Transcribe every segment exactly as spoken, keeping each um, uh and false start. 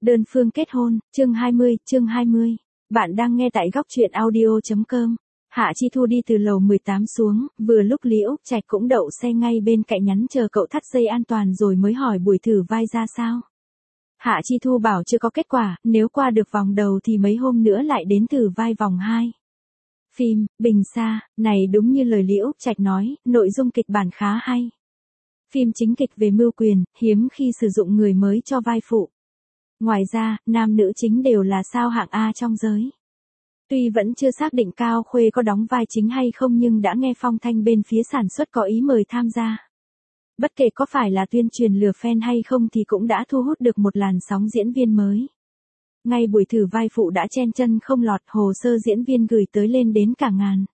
Đơn phương kết hôn, chương hai mươi, chương hai mươi. Bạn đang nghe tại góc truyện audio chấm com. Hạ Chi Thu đi từ lầu mười tám xuống, vừa lúc Lý Úc Trạch cũng đậu xe ngay bên cạnh nhắn chờ cậu thắt dây an toàn rồi mới hỏi buổi thử vai ra sao. Hạ Chi Thu bảo chưa có kết quả, nếu qua được vòng đầu thì mấy hôm nữa lại đến thử vai vòng hai. Phim, Bình Sa, này đúng như lời Lý Úc Trạch nói, nội dung kịch bản khá hay. Phim chính kịch về mưu quyền, hiếm khi sử dụng người mới cho vai phụ. Ngoài ra, nam nữ chính đều là sao hạng A trong giới. Tuy vẫn chưa xác định Cao Khuê có đóng vai chính hay không nhưng đã nghe phong thanh bên phía sản xuất có ý mời tham gia. Bất kể có phải là tuyên truyền lừa fan hay không thì cũng đã thu hút được một làn sóng diễn viên mới. Ngay buổi thử vai phụ đã chen chân không lọt, hồ sơ diễn viên gửi tới lên đến cả ngàn.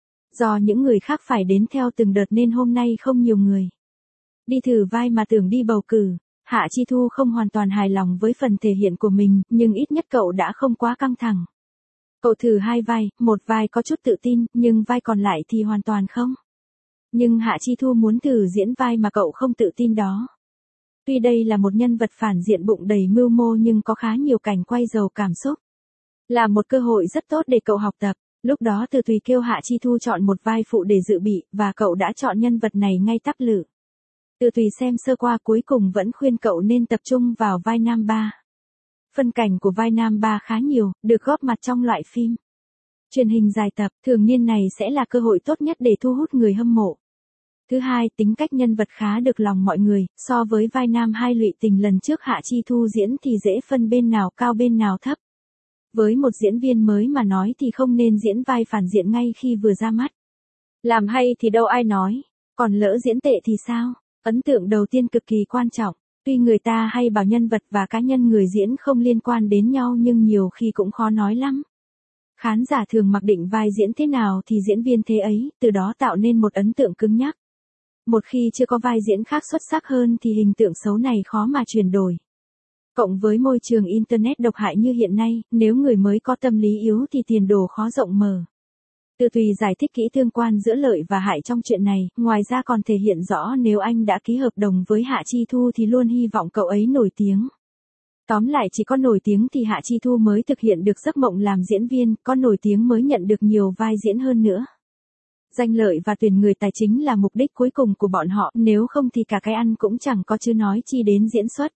Do những người khác phải đến theo từng đợt nên hôm nay không nhiều người. Đi thử vai mà tưởng đi bầu cử. Hạ Chi Thu không hoàn toàn hài lòng với phần thể hiện của mình, nhưng ít nhất cậu đã không quá căng thẳng. Cậu thử hai vai, một vai có chút tự tin, nhưng vai còn lại thì hoàn toàn không. Nhưng Hạ Chi Thu muốn thử diễn vai mà cậu không tự tin đó. Tuy đây là một nhân vật phản diện bụng đầy mưu mô nhưng có khá nhiều cảnh quay giàu cảm xúc. Là một cơ hội rất tốt để cậu học tập. Lúc đó Từ Tùy kêu Hạ Chi Thu chọn một vai phụ để dự bị, và cậu đã chọn nhân vật này ngay tắp lự. Từ Tùy xem sơ qua cuối cùng vẫn khuyên cậu nên tập trung vào vai nam ba. Phân cảnh của vai nam ba khá nhiều, được góp mặt trong loại phim truyền hình dài tập, thường niên này sẽ là cơ hội tốt nhất để thu hút người hâm mộ. Thứ hai, tính cách nhân vật khá được lòng mọi người, so với vai nam hai Lụy Tình lần trước Hạ Chi Thu diễn thì dễ phân bên nào cao bên nào thấp. Với một diễn viên mới mà nói thì không nên diễn vai phản diện ngay khi vừa ra mắt. Làm hay thì đâu ai nói, còn lỡ diễn tệ thì sao? Ấn tượng đầu tiên cực kỳ quan trọng, tuy người ta hay bảo nhân vật và cá nhân người diễn không liên quan đến nhau nhưng nhiều khi cũng khó nói lắm. Khán giả thường mặc định vai diễn thế nào thì diễn viên thế ấy, từ đó tạo nên một ấn tượng cứng nhắc. Một khi chưa có vai diễn khác xuất sắc hơn thì hình tượng xấu này khó mà chuyển đổi. Cộng với môi trường Internet độc hại như hiện nay, nếu người mới có tâm lý yếu thì tiền đồ khó rộng mở. Từ Tùy giải thích kỹ tương quan giữa lợi và hại trong chuyện này, ngoài ra còn thể hiện rõ nếu anh đã ký hợp đồng với Hạ Chi Thu thì luôn hy vọng cậu ấy nổi tiếng. Tóm lại chỉ có nổi tiếng thì Hạ Chi Thu mới thực hiện được giấc mộng làm diễn viên, có nổi tiếng mới nhận được nhiều vai diễn hơn nữa. Danh lợi và tuyển người tài chính là mục đích cuối cùng của bọn họ, nếu không thì cả cái ăn cũng chẳng có chứ nói chi đến diễn xuất.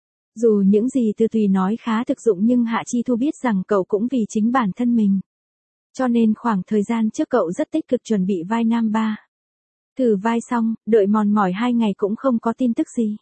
Dù những gì Từ Tùy nói khá thực dụng nhưng Hạ Chi Thu biết rằng cậu cũng vì chính bản thân mình. Cho nên khoảng thời gian trước cậu rất tích cực chuẩn bị vai nam ba. Thử vai xong, đợi mòn mỏi hai ngày cũng không có tin tức gì.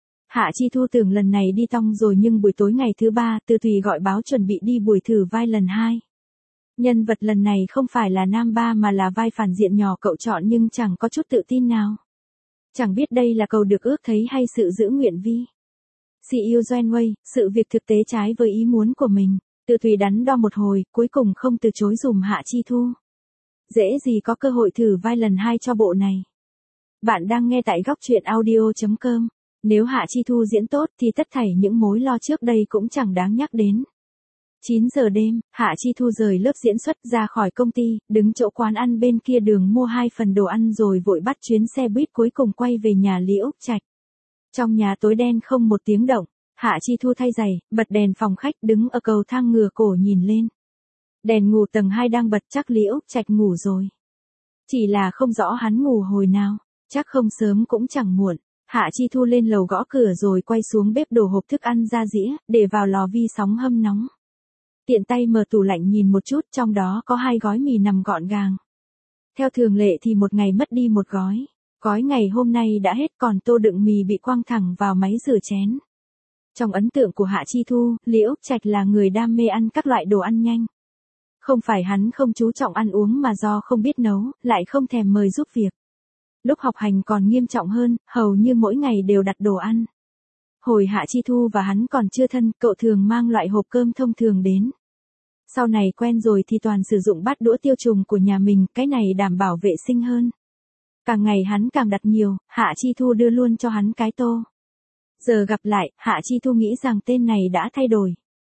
Hạ Chi Thu tưởng lần này đi tong rồi nhưng buổi tối ngày thứ ba, Từ Tùy gọi báo chuẩn bị đi buổi thử vai lần hai. Nhân vật lần này không phải là nam ba mà là vai phản diện nhỏ cậu chọn nhưng chẳng có chút tự tin nào. Chẳng biết đây là cầu được ước thấy hay sự giữ nguyện vi. See you Joanway, sự việc thực tế trái với ý muốn của mình. Từ Tùy đắn đo một hồi, cuối cùng không từ chối dùm Hạ Chi Thu. Dễ gì có cơ hội thử vai lần hai cho bộ này. Bạn đang nghe tại góc truyện audio chấm com. Nếu Hạ Chi Thu diễn tốt thì tất thảy những mối lo trước đây cũng chẳng đáng nhắc đến. chín giờ đêm, Hạ Chi Thu rời lớp diễn xuất ra khỏi công ty, đứng chỗ quán ăn bên kia đường mua hai phần đồ ăn rồi vội bắt chuyến xe buýt cuối cùng quay về nhà Lý Úc Trạch. Trong nhà tối đen không một tiếng động. Hạ Chi Thu thay giày, bật đèn phòng khách đứng ở cầu thang ngửa cổ nhìn lên. Đèn ngủ tầng hai đang bật, chắc Lý Úc Trạch ngủ rồi. Chỉ là không rõ hắn ngủ hồi nào, chắc không sớm cũng chẳng muộn. Hạ Chi Thu lên lầu gõ cửa rồi quay xuống bếp đổ hộp thức ăn ra dĩa, để vào lò vi sóng hâm nóng. Tiện tay mở tủ lạnh nhìn một chút, trong đó có hai gói mì nằm gọn gàng. Theo thường lệ thì một ngày mất đi một gói. Gói ngày hôm nay đã hết còn tô đựng mì bị quăng thẳng vào máy rửa chén. Trong ấn tượng của Hạ Chi Thu, Lý Úc Trạch là người đam mê ăn các loại đồ ăn nhanh. Không phải hắn không chú trọng ăn uống mà do không biết nấu, lại không thèm mời giúp việc. Lúc học hành còn nghiêm trọng hơn, hầu như mỗi ngày đều đặt đồ ăn. Hồi Hạ Chi Thu và hắn còn chưa thân, cậu thường mang loại hộp cơm thông thường đến. Sau này quen rồi thì toàn sử dụng bát đũa tiêu trùng của nhà mình, cái này đảm bảo vệ sinh hơn. Càng ngày hắn càng đặt nhiều, Hạ Chi Thu đưa luôn cho hắn cái tô. Giờ gặp lại, Hạ Chi Thu nghĩ rằng tên này đã thay đổi.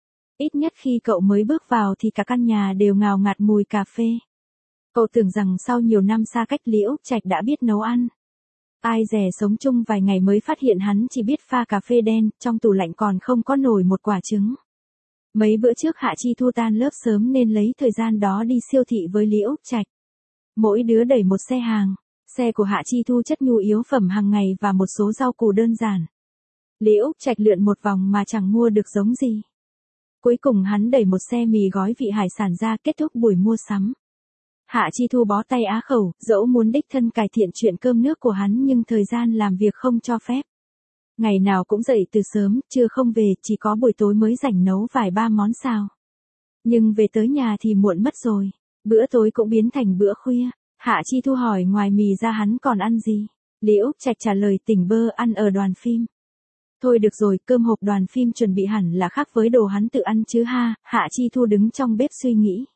Ít nhất khi cậu mới bước vào thì cả căn nhà đều ngào ngạt mùi cà phê. Cậu tưởng rằng sau nhiều năm xa cách Lý Úc Trạch đã biết nấu ăn. Ai dè sống chung vài ngày mới phát hiện hắn chỉ biết pha cà phê đen, trong tủ lạnh còn không có nổi một quả trứng. Mấy bữa trước Hạ Chi Thu tan lớp sớm nên lấy thời gian đó đi siêu thị với Lý Úc Trạch. Mỗi đứa đẩy một xe hàng. Xe của Hạ Chi Thu chất nhu yếu phẩm hàng ngày và một số rau củ đơn giản. Lý Úc Trạch lượn một vòng mà chẳng mua được giống gì. Cuối cùng hắn đẩy một xe mì gói vị hải sản ra kết thúc buổi mua sắm. Hạ Chi Thu bó tay á khẩu, dẫu muốn đích thân cải thiện chuyện cơm nước của hắn nhưng thời gian làm việc không cho phép. Ngày nào cũng dậy từ sớm, trưa không về, chỉ có buổi tối mới rảnh nấu vài ba món xào. Nhưng về tới nhà thì muộn mất rồi. Bữa tối cũng biến thành bữa khuya. Hạ Chi Thu hỏi ngoài mì ra hắn còn ăn gì? Lý Úc Trạch trả lời tỉnh bơ ăn ở đoàn phim. Thôi được rồi, cơm hộp đoàn phim chuẩn bị hẳn là khác với đồ hắn tự ăn chứ ha. Hạ Chi Thu đứng trong bếp suy nghĩ.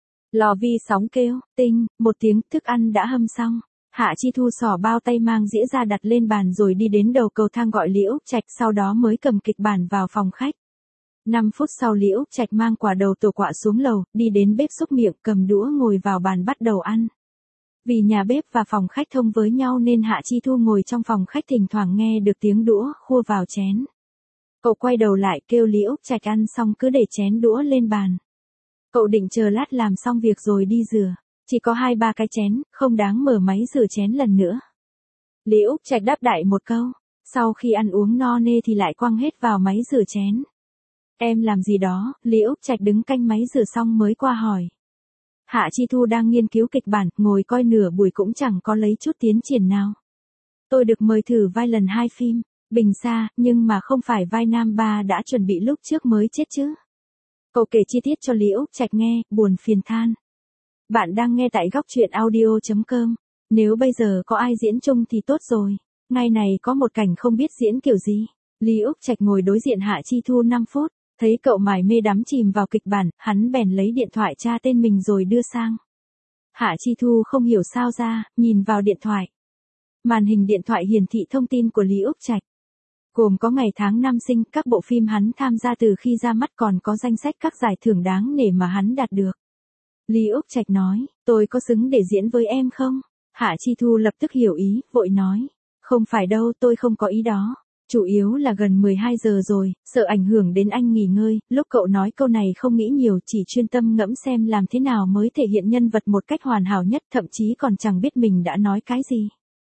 Lò vi sóng kêu, tinh, một tiếng thức ăn đã hâm xong. Hạ Chi Thu xỏ bao tay mang dĩa ra đặt lên bàn rồi đi đến đầu cầu thang gọi Lý Úc Trạch, sau đó mới cầm kịch bản vào phòng khách. năm phút sau Lý Úc Trạch mang quả đầu tổ quạ xuống lầu, đi đến bếp xúc miệng, cầm đũa ngồi vào bàn bắt đầu ăn. Vì nhà bếp và phòng khách thông với nhau nên Hạ Chi Thu ngồi trong phòng khách thỉnh thoảng nghe được tiếng đũa khua vào chén. Cậu quay đầu lại kêu Lý Úc Trạch ăn xong cứ để chén đũa lên bàn. Cậu định chờ lát làm xong việc rồi đi rửa. Chỉ có hai ba cái chén, không đáng mở máy rửa chén lần nữa. Lý Úc Trạch đáp đại một câu. Sau khi ăn uống no nê thì lại quăng hết vào máy rửa chén. Em làm gì đó? Lý Úc Trạch đứng canh máy rửa xong mới qua hỏi. Hạ Chi Thu đang nghiên cứu kịch bản, ngồi coi nửa buổi cũng chẳng có lấy chút tiến triển nào. Tôi được mời thử vai lần hai phim, Bình Sa, nhưng mà không phải vai nam ba đã chuẩn bị lúc trước mới chết chứ. Cậu kể chi tiết cho Lý Úc Trạch nghe, buồn phiền than. Bạn đang nghe tại góc truyện audio chấm com. Nếu bây giờ có ai diễn chung thì tốt rồi. Ngày này có một cảnh không biết diễn kiểu gì. Lý Úc Trạch ngồi đối diện Hạ Chi Thu năm phút. Thấy cậu mải mê đắm chìm vào kịch bản, hắn bèn lấy điện thoại tra tên mình rồi đưa sang. Hạ Chi Thu không hiểu sao ra, nhìn vào điện thoại. Màn hình điện thoại hiển thị thông tin của Lý Úc Trạch. Gồm có ngày tháng năm sinh, các bộ phim hắn tham gia từ khi ra mắt, còn có danh sách các giải thưởng đáng nể mà hắn đạt được. Lý Úc Trạch nói, tôi có xứng để diễn với em không? Hạ Chi Thu lập tức hiểu ý, vội nói. Không phải đâu, tôi không có ý đó. Chủ yếu là gần mười hai giờ rồi, sợ ảnh hưởng đến anh nghỉ ngơi. Lúc cậu nói câu này không nghĩ nhiều, chỉ chuyên tâm ngẫm xem làm thế nào mới thể hiện nhân vật một cách hoàn hảo nhất, thậm chí còn chẳng biết mình đã nói cái gì.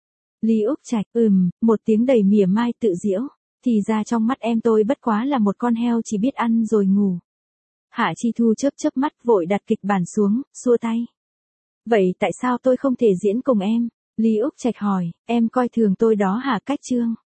Lý Úc Trạch, ừm, một tiếng đầy mỉa mai tự giễu. Thì ra trong mắt em tôi bất quá là một con heo chỉ biết ăn rồi ngủ. Hạ Chi Thu chớp chớp mắt vội đặt kịch bản xuống, xua tay. Vậy tại sao tôi không thể diễn cùng em? Lý Úc Trạch hỏi, em coi thường tôi đó hả? Cách chương.